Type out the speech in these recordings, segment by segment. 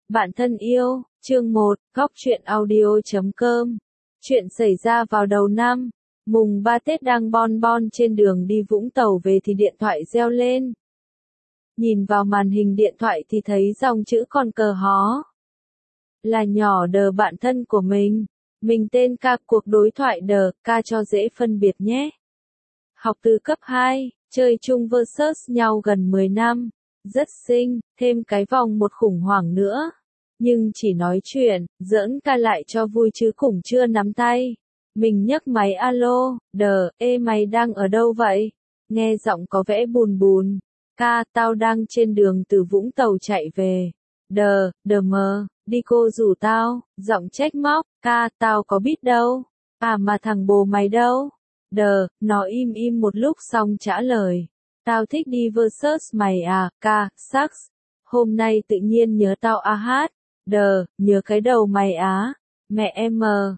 Bạn thân yêu, chương 1, góc truyện audio.com. Chuyện xảy ra vào đầu năm, mùng 3 Tết đang bon bon trên đường đi Vũng Tàu về thì điện thoại reo lên. Nhìn vào màn hình điện thoại thì thấy dòng chữ con cờ hó. Là nhỏ đờ bạn thân của mình. Mình tên Ca, cuộc đối thoại đờ, Ca cho dễ phân biệt nhé. Học từ cấp 2, chơi chung versus nhau gần 10 năm. Rất xinh, thêm cái vòng một khủng hoảng nữa. Nhưng chỉ nói chuyện, giỡn ca lại cho vui chứ cũng chưa nắm tay. Mình nhấc máy alo, đờ, ê mày đang ở đâu vậy? Nghe giọng có vẻ buồn buồn. Ca, tao đang trên đường từ Vũng Tàu chạy về. Đờ, đờ mờ, đi cô rủ tao, giọng trách móc. Ca, tao có biết đâu. À mà thằng bồ mày đâu? Đờ, nó im im một lúc xong trả lời. Tao thích đi versus mày à, Ca, sax. Hôm nay tự nhiên nhớ tao a hát. Đờ, nhớ cái đầu mày á. Mẹ em mờ,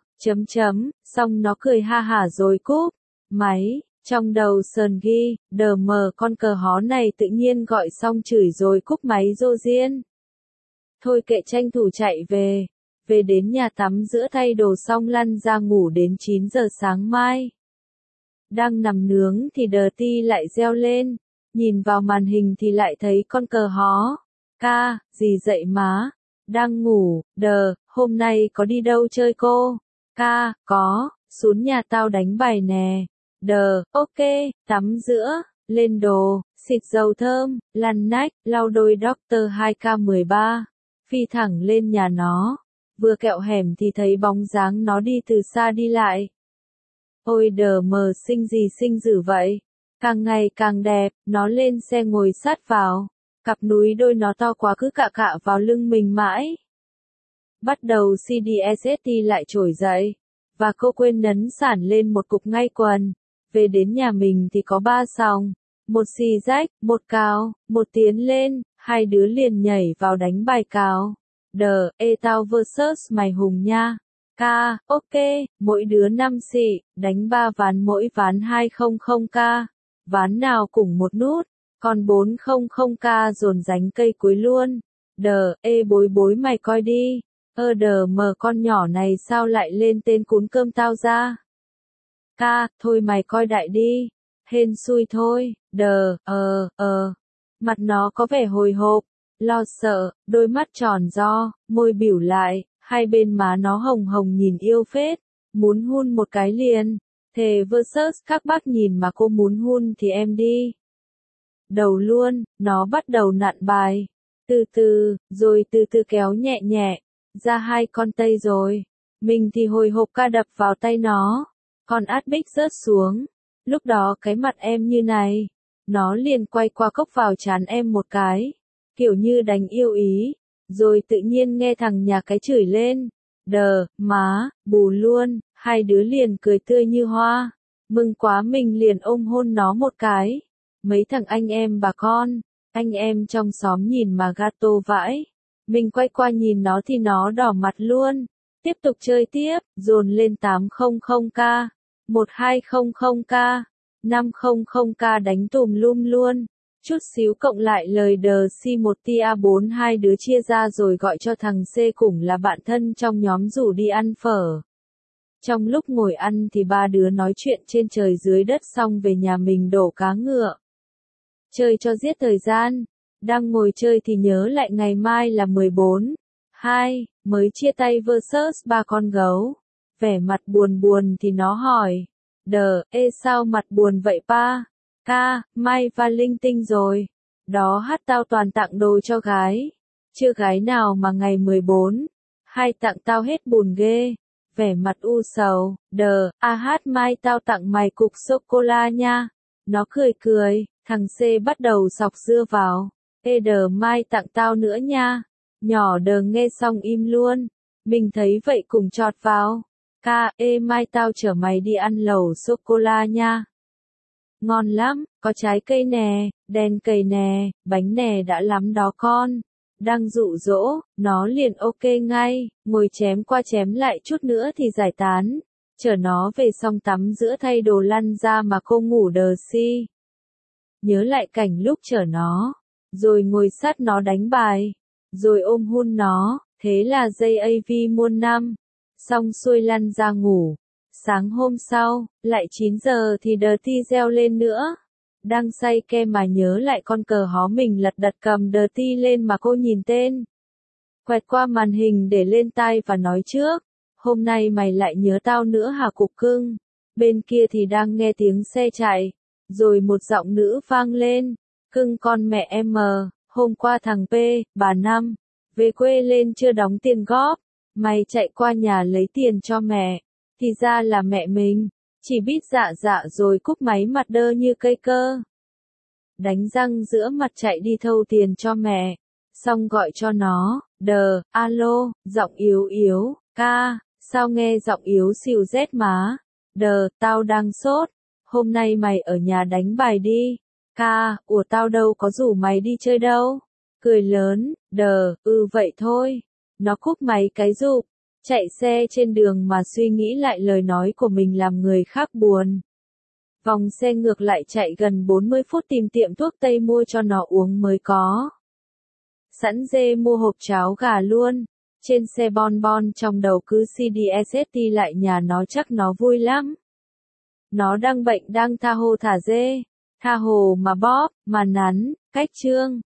xong nó cười ha hả rồi cúp. Máy, trong đầu sờn ghi, đờ mờ con cờ hó này tự nhiên gọi xong chửi rồi cúp máy rô riêng. Thôi kệ tranh thủ chạy về. Về đến nhà tắm giữa thay đồ xong lăn ra ngủ đến 9 giờ sáng mai. Đang nằm nướng thì đờ ti lại reo lên. Nhìn vào màn hình thì lại thấy con cờ hó. Ca, gì dậy má? Đang ngủ, đờ, hôm nay có đi đâu chơi cô? Ca, có, xuống nhà tao đánh bài nè. Đờ, ok, tắm giữa, lên đồ, xịt dầu thơm, lăn nách, lau đôi Dr. 2K13. Phi thẳng lên nhà nó. Vừa kẹo hẻm thì thấy bóng dáng nó đi từ xa đi lại. Ôi đờ mờ xinh gì xinh dữ vậy. Càng ngày càng đẹp, nó lên xe ngồi sát vào. Cặp núi đôi nó to quá cứ cạ cạ vào lưng mình mãi. Bắt đầu CDSST lại trỗi dậy. Và cô quên nấn sản lên một cục ngay quần. Về đến nhà mình thì có 3 sòng. Một xì rách, một cào, một tiến lên. Hai đứa liền nhảy vào đánh bài cào. Đờ, ê tao versus mày hùng nha. Ca, ok, mỗi đứa 5 xị, đánh 3 ván mỗi ván 200k. Ván nào cùng một nút. Còn 400k dồn dánh cây cuối luôn. Đờ, ê bối bối mày coi đi. Đờ mờ con nhỏ này sao lại lên tên cún cơm tao ra. Ca, thôi mày coi đại đi. Hên xui thôi. Đờ, Mặt nó có vẻ hồi hộp, lo sợ, đôi mắt tròn do, môi biểu lại, hai bên má nó hồng hồng nhìn yêu phết. Muốn hun một cái liền. Thề versus các bác nhìn mà cô muốn hun thì em đi. Đầu luôn, nó bắt đầu nặn bài. Từ từ, rồi từ từ kéo nhẹ nhẹ. Ra hai con tây rồi. Mình thì hồi hộp ca đập vào tay nó. Con át bích rớt xuống. Lúc đó cái mặt em như này. Nó liền quay qua cốc vào trán em một cái. Kiểu như đánh yêu ý. Rồi tự nhiên nghe thằng nhà cái chửi lên. Đờ, má, bù luôn. Hai đứa liền cười tươi như hoa. Mừng quá mình liền ôm hôn nó một cái. Mấy thằng anh em bà con, anh em trong xóm nhìn mà gato vãi. Mình quay qua nhìn nó thì nó đỏ mặt luôn. Tiếp tục chơi tiếp, dồn lên 800k, 1200k, 500k đánh tùm lum luôn. Chút xíu cộng lại lời đờ si 1 tia 4 hai đứa chia ra rồi gọi cho thằng C cùng là bạn thân trong nhóm rủ đi ăn phở. Trong lúc ngồi ăn thì ba đứa nói chuyện trên trời dưới đất xong về nhà mình đổ cá ngựa. Chơi cho giết thời gian. Đang ngồi chơi thì nhớ lại ngày mai là 14/2, mới chia tay versus ba con gấu. Vẻ mặt buồn buồn thì nó hỏi. Đờ, ê sao mặt buồn vậy pa? Ca, mai và linh tinh rồi. Đó hát tao toàn tặng đồ cho gái. Chưa gái nào mà ngày 14/2 tặng tao hết buồn ghê. Vẻ mặt u sầu. Đờ, hát mai tao tặng mày cục sô-cô-la nha. Nó cười cười. Thằng C bắt đầu sọc dưa vào. Ê đờ mai tặng tao nữa nha. Nhỏ đờ nghe xong im luôn. Mình thấy vậy cùng chọt vào. Ca, ê mai tao chở mày đi ăn lẩu sô-cô-la nha. Ngon lắm, có trái cây nè, đèn cầy nè, bánh nè đã lắm đó con. Đang dụ dỗ, nó liền ok ngay, ngồi chém qua chém lại chút nữa thì giải tán. Chở nó về xong tắm giữa thay đồ lăn ra mà cô ngủ đờ si. Nhớ lại cảnh lúc chở nó, rồi ngồi sát nó đánh bài. rồi ôm hôn nó, thế là JAV muôn năm. Xong xuôi lăn ra ngủ. Sáng hôm sau, lại 9 giờ thì Dirty reo lên nữa. Đang say ke mà nhớ lại con cờ hó mình lật đật cầm Dirty lên mà cô nhìn tên. Quẹt qua màn hình để lên tai và nói trước. Hôm nay mày lại nhớ tao nữa hả cục cưng? Bên kia thì đang nghe tiếng xe chạy. Rồi một giọng nữ vang lên. Cưng con mẹ em mờ, hôm qua thằng P, bà Năm, về quê lên chưa đóng tiền góp. Mày chạy qua nhà lấy tiền cho mẹ. Thì ra là mẹ mình. Chỉ biết dạ dạ rồi cúp máy mặt đơ như cây cơ. Đánh răng giữa mặt chạy đi thâu tiền cho mẹ. Xong gọi cho nó, đờ, alo, giọng yếu yếu, ca, sao nghe giọng yếu xìu rét má. Đờ, tao đang sốt. Hôm nay mày ở nhà đánh bài đi. Ca, ủa tao đâu có rủ mày đi chơi đâu. Cười lớn, đờ, vậy thôi. Nó cúp máy cái rụp. Chạy xe trên đường mà suy nghĩ lại lời nói của mình làm người khác buồn. Vòng xe ngược lại chạy gần 40 phút tìm tiệm thuốc tây mua cho nó uống mới có. Sẵn dê mua hộp cháo gà luôn. Trên xe bon bon trong đầu cứ CDST lại nhà nó chắc nó vui lắm. Nó đang bệnh đang tha hồ thả dê. Tha hồ mà bóp, mà nắn, cách trương.